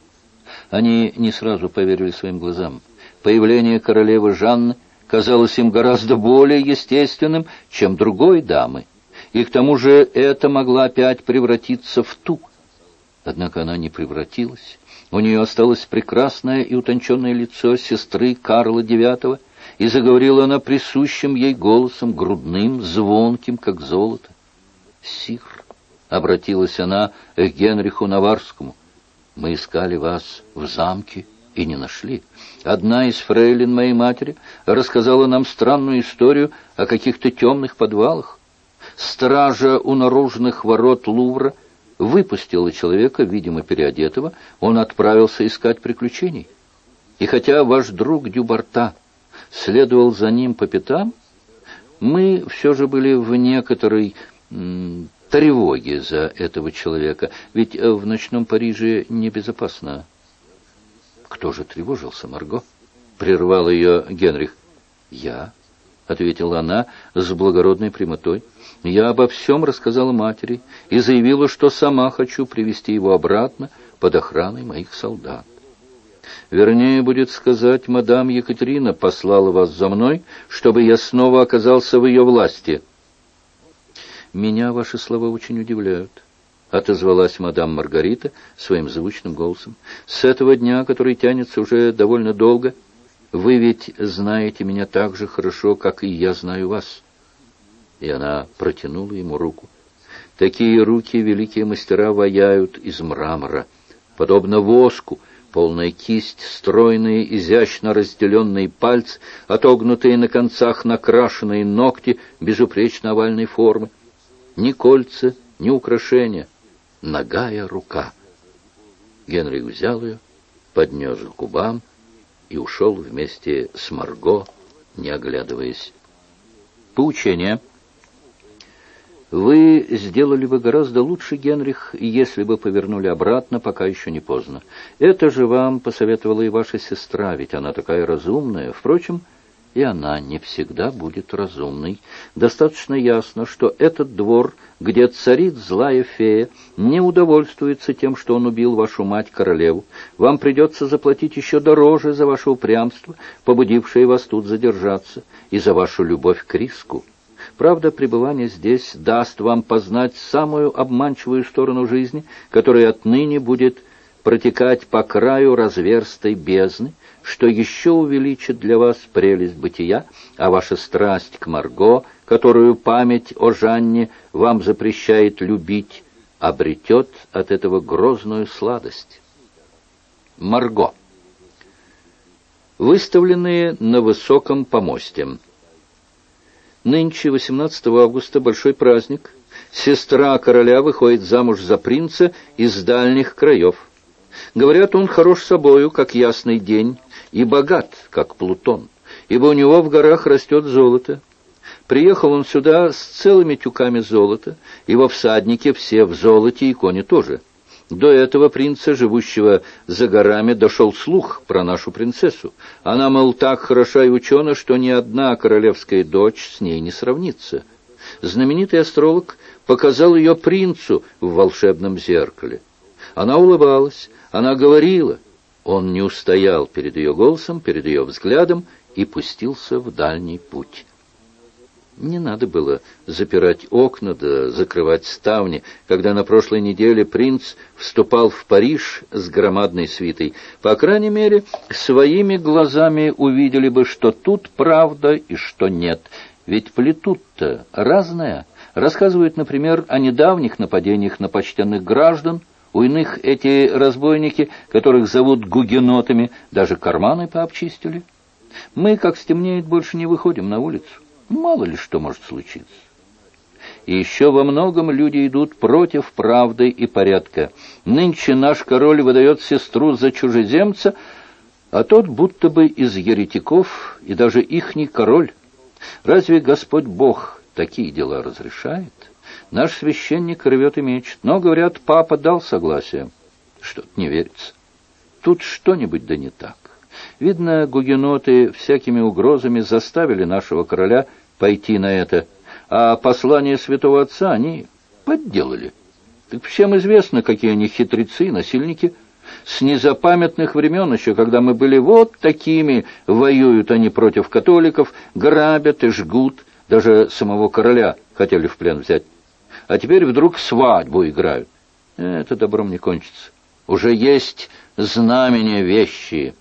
Они не сразу поверили своим глазам. Появление королевы Жанны казалось им гораздо более естественным, чем другой дамы, и к тому же это могла опять превратиться в ту. Однако она не превратилась. У нее осталось прекрасное и утонченное лицо сестры Карла IX, и заговорила она присущим ей голосом, грудным, звонким, как золото. «Сир», — обратилась она к Генриху Наварскому, — «мы искали вас в замке и не нашли. Одна из фрейлин моей матери рассказала нам странную историю о каких-то темных подвалах. Стража у наружных ворот Лувра выпустила человека, видимо, переодетого, он отправился искать приключений. И хотя ваш друг Дюбарта следовал за ним по пятам, мы все же были в некоторой тревоге за этого человека, ведь в ночном Париже небезопасно». «Кто же тревожился, Марго?» — прервал ее Генрих. «Я», — ответила она с благородной прямотой. «Я обо всем рассказала матери и заявила, что сама хочу привести его обратно под охраной моих солдат. Вернее, будет сказать, мадам Екатерина послала вас за мной, чтобы я снова оказался в ее власти». «Меня ваши слова очень удивляют», — отозвалась мадам Маргарита своим звучным голосом. «С этого дня, который тянется уже довольно долго, вы ведь знаете меня так же хорошо, как и я знаю вас». И она протянула ему руку. Такие руки великие мастера ваяют из мрамора. Подобно воску, полная кисть, стройные, изящно разделенные пальцы, отогнутые на концах накрашенные ногти безупречно овальной формы. Ни кольца, ни украшения. Нагая рука. Генрих взял ее, поднес к губам и ушел вместе с Марго, не оглядываясь. Поучение. Вы сделали бы гораздо лучше, Генрих, если бы повернули обратно, пока еще не поздно. Это же вам посоветовала и ваша сестра, ведь она такая разумная. Впрочем, и она не всегда будет разумной. Достаточно ясно, что этот двор, где царит злая фея, не удовольствуется тем, что он убил вашу мать-королеву. Вам придется заплатить еще дороже за ваше упрямство, побудившее вас тут задержаться, и за вашу любовь к риску. Правда, пребывание здесь даст вам познать самую обманчивую сторону жизни, которая отныне будет протекать по краю разверстой бездны, что еще увеличит для вас прелесть бытия, а ваша страсть к Марго, которую память о Жанне вам запрещает любить, обретет от этого грозную сладость. Марго. Выставленные на высоком помосте. Нынче, 18 августа, большой праздник. Сестра короля выходит замуж за принца из дальних краев. Говорят, он хорош собою, как ясный день, и богат, как Плутон, ибо у него в горах растет золото. Приехал он сюда с целыми тюками золота, его всадники все в золоте, и кони тоже. До этого принца, живущего за горами, дошел слух про нашу принцессу. Она, мол, так хороша и учена, что ни одна королевская дочь с ней не сравнится. Знаменитый астролог показал ее принцу в волшебном зеркале. Она улыбалась, она говорила. Он не устоял перед ее голосом, перед ее взглядом и пустился в дальний путь. Не надо было запирать окна да закрывать ставни, когда на прошлой неделе принц вступал в Париж с громадной свитой. По крайней мере, своими глазами увидели бы, что тут правда и что нет. Ведь плетут-то разное. Рассказывают, например, о недавних нападениях на почтенных граждан. У иных эти разбойники, которых зовут гугенотами, даже карманы пообчистили. Мы, как стемнеет, больше не выходим на улицу. Мало ли что может случиться. И еще во многом люди идут против правды и порядка. Нынче наш король выдает сестру за чужеземца, а тот будто бы из еретиков, и даже ихний король. Разве Господь Бог такие дела разрешает? Наш священник рвет и мечет, но, говорят, папа дал согласие. Что-то не верится. Тут что-нибудь да не так. Видно, гугеноты всякими угрозами заставили нашего короля пойти на это, а послание святого отца они подделали. Так всем известно, какие они хитрецы и насильники. С незапамятных времен еще, когда мы были вот такими, воюют они против католиков, грабят и жгут, даже самого короля хотели в плен взять. А теперь вдруг свадьбу играют. Это добром не кончится. Уже есть знамения вещи.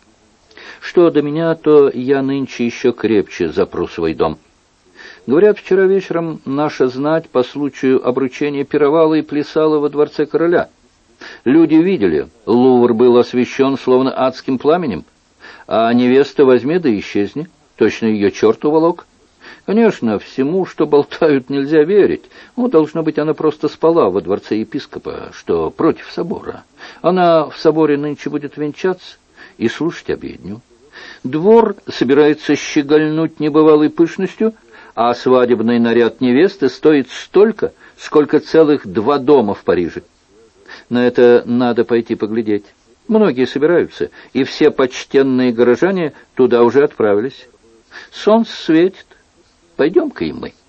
Что до меня, то я нынче еще крепче запру свой дом. Говорят, вчера вечером наша знать по случаю обручения пировала и плясала во дворце короля. Люди видели, Лувр был освещен словно адским пламенем, а невеста возьми да исчезни, точно ее черт уволок. Конечно, всему, что болтают, нельзя верить. Должно быть, она просто спала во дворце епископа, что против собора. Она в соборе нынче будет венчаться и слушать обедню. Двор собирается щегольнуть небывалой пышностью, а свадебный наряд невесты стоит столько, сколько целых 2 дома в Париже. На это надо пойти поглядеть. Многие собираются, и все почтенные горожане туда уже отправились. Солнце светит. Пойдем-ка и мы.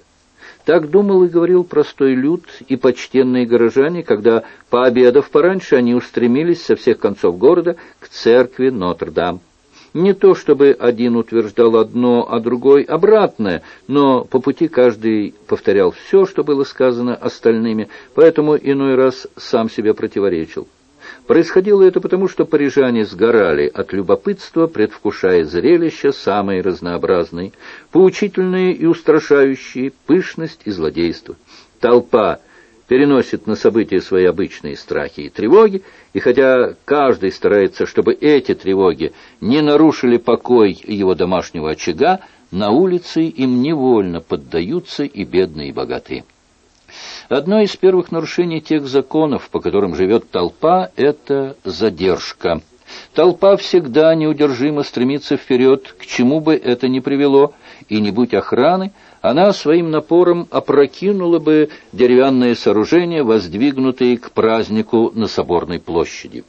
Так думал и говорил простой люд и почтенные горожане, когда, пообедав пораньше, они устремились со всех концов города к церкви Нотр-Дам. Не то чтобы один утверждал одно, а другой обратное, но по пути каждый повторял все, что было сказано остальными, поэтому иной раз сам себе противоречил. Происходило это потому, что парижане сгорали от любопытства, предвкушая зрелища самые разнообразные, поучительные и устрашающие, пышность и злодейство. Толпа переносит на события свои обычные страхи и тревоги, и хотя каждый старается, чтобы эти тревоги не нарушили покой его домашнего очага, на улице им невольно поддаются и бедные, и богатые. Одно из первых нарушений тех законов, по которым живет толпа, это задержка. Толпа всегда неудержимо стремится вперед, к чему бы это ни привело, и не будь охраны, она своим напором опрокинула бы деревянные сооружения, воздвигнутые к празднику на Соборной площади.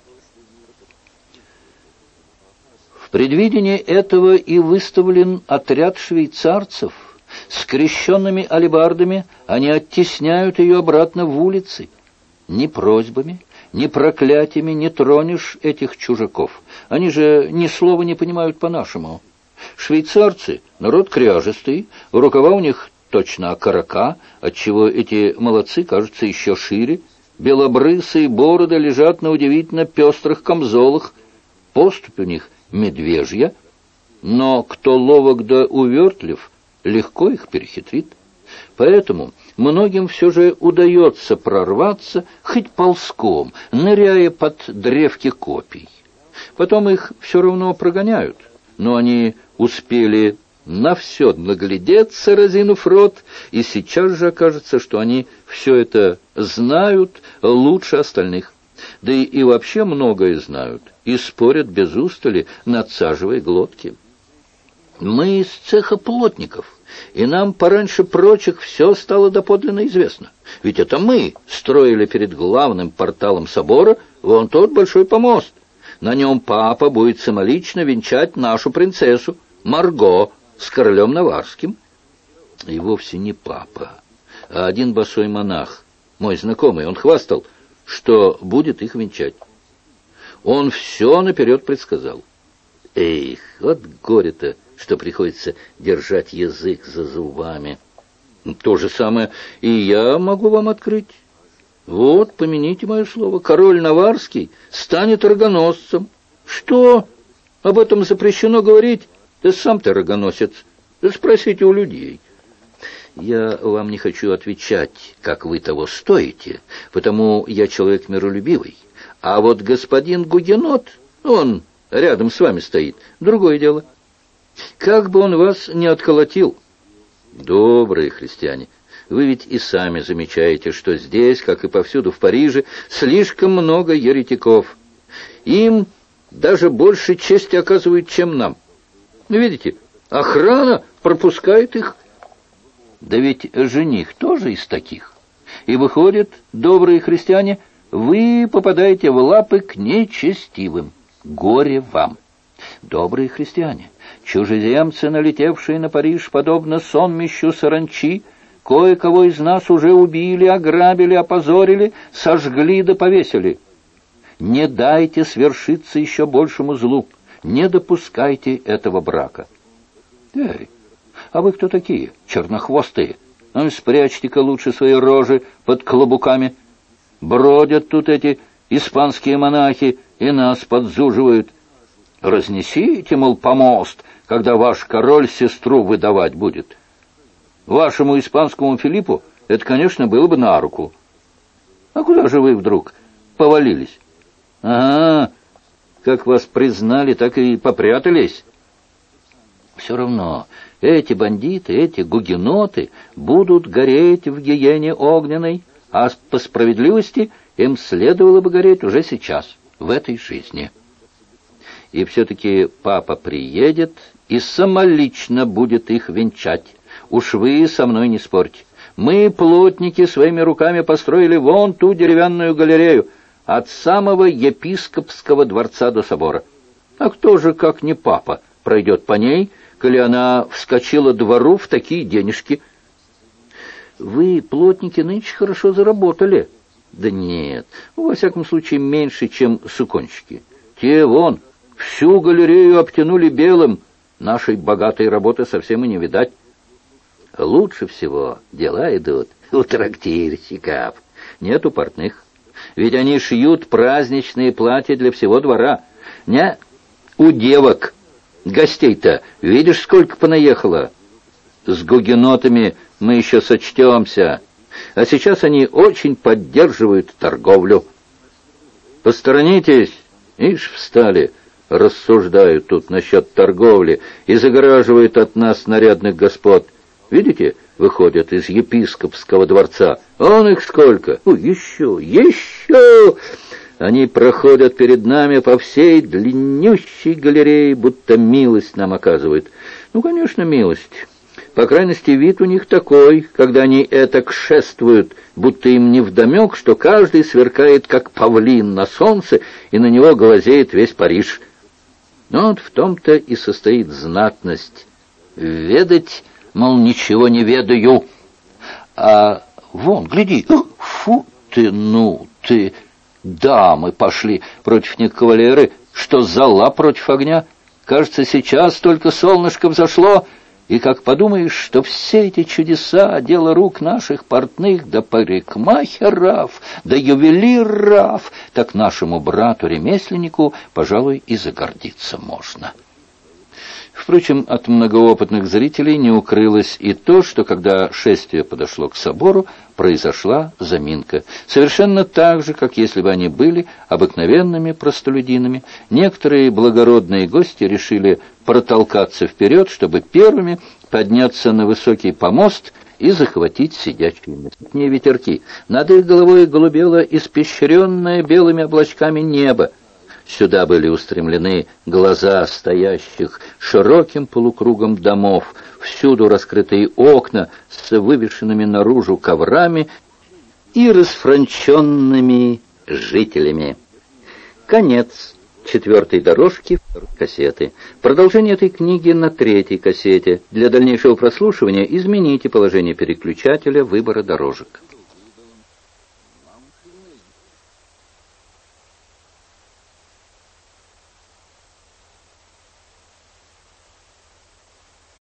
В предвидении этого и выставлен отряд швейцарцев. Скрещенными алебардами они оттесняют ее обратно в улицы. Ни просьбами, ни проклятиями не тронешь этих чужаков. Они же ни слова не понимают по-нашему. Швейцарцы — народ кряжестый, рукава у них точно окорока, отчего эти молодцы кажутся еще шире. Белобрысые бороды лежат на удивительно пестрых камзолах. Поступь у них медвежья, но кто ловок да увертлив, легко их перехитрит. Поэтому многим все же удается прорваться хоть ползком, ныряя под древки копий. Потом их все равно прогоняют, но они успели на все наглядеться, разинув рот, и сейчас же окажется, что они все это знают лучше остальных. Да и вообще многое знают, и спорят без устали, надсаживая глотки. Мы из цеха плотников, и нам пораньше прочих все стало доподлинно известно. Ведь это мы строили перед главным порталом собора вон тот большой помост. На нем папа будет самолично венчать нашу принцессу Марго с королем Наварским. И вовсе не папа, а один босой монах, мой знакомый. Он хвастал, что будет их венчать. Он все наперед предсказал. Эх, вот горе-то, что приходится держать язык за зубами. То же самое и я могу вам открыть. Вот, помяните мое слово, король Наварский станет рогоносцем. Что? Об этом запрещено говорить? Да сам ты рогоносец. Да спросите у людей. Я вам не хочу отвечать, как вы того стоите, потому я человек миролюбивый. А вот господин Гугенот, он рядом с вами стоит, другое дело. Как бы он вас не отколотил. Добрые христиане, вы ведь и сами замечаете, что здесь, как и повсюду в Париже, слишком много еретиков. Им даже больше чести оказывают, чем нам. Видите, охрана пропускает их. Да ведь жених тоже из таких. И выходит, добрые христиане, вы попадаете в лапы к нечестивым. Горе вам! Добрые христиане, чужеземцы, налетевшие на Париж, подобно сонмищу саранчи, кое-кого из нас уже убили, ограбили, опозорили, сожгли да повесили. Не дайте свершиться еще большему злу, не допускайте этого брака. Эй, а вы кто такие, чернохвостые? Ну, спрячьте-ка лучше свои рожи под клобуками. Бродят тут эти испанские монахи и нас подзуживают. Разнесите, мол, помост, когда ваш король сестру выдавать будет. Вашему испанскому Филиппу это, конечно, было бы на руку. А куда же вы вдруг повалились? Ага, как вас признали, так и попрятались. Все равно эти бандиты, эти гугеноты будут гореть в гиене огненной, а по справедливости им следовало бы гореть уже сейчас, в этой жизни. И все-таки папа приедет и самолично будет их венчать. Уж вы со мной не спорьте. Мы, плотники, своими руками построили вон ту деревянную галерею от самого епископского дворца до собора. А кто же, как не папа, пройдет по ней, коли она вскочила двору в такие денежки? Вы, плотники, нынче хорошо заработали. Да нет, во всяком случае, меньше, чем суконщики. Те, вон, всю галерею обтянули белым. Нашей богатой работы совсем и не видать. Лучше всего дела идут у трактирщиков, нет у портных. Ведь они шьют праздничные платья для всего двора. Не у девок. Гостей-то, видишь, сколько понаехало? С гугенотами мы еще сочтемся. А сейчас они очень поддерживают торговлю. Посторонитесь, ишь, встали, рассуждают тут насчет торговли и загораживают от нас нарядных господ. Видите, выходят из епископского дворца. Он их сколько? Еще! Они проходят перед нами по всей длиннющей галерее, будто милость нам оказывают. Ну, конечно, милость. По крайности, вид у них такой, когда они этак шествуют, будто им невдомек, что каждый сверкает, как павлин на солнце, и на него глазеет весь Париж. Но вот в том-то и состоит знатность. Ведать, мол, ничего не ведаю. А вон, гляди, фу ты, ну ты... Дамы пошли против них кавалеры, что зола против огня. Кажется, сейчас только солнышко взошло, и как подумаешь, что все эти чудеса — дело рук наших портных, да парикмахеров, да ювелиров, так нашему брату-ремесленнику, пожалуй, и загордиться можно. Впрочем, от многоопытных зрителей не укрылось и то, что когда шествие подошло к собору, произошла заминка. Совершенно так же, как если бы они были обыкновенными простолюдинами. Некоторые благородные гости решили протолкаться вперед, чтобы первыми подняться на высокий помост и захватить сидячие местные ветерки. Над их головой голубело испещренное белыми облачками небо. Сюда были устремлены глаза стоящих широким полукругом домов, всюду раскрытые окна с вывешенными наружу коврами и расфранченными жителями. Конец 4-й дорожки 2-й кассеты. Продолжение этой книги на 3-й кассете. Для дальнейшего прослушивания измените положение переключателя выбора дорожек.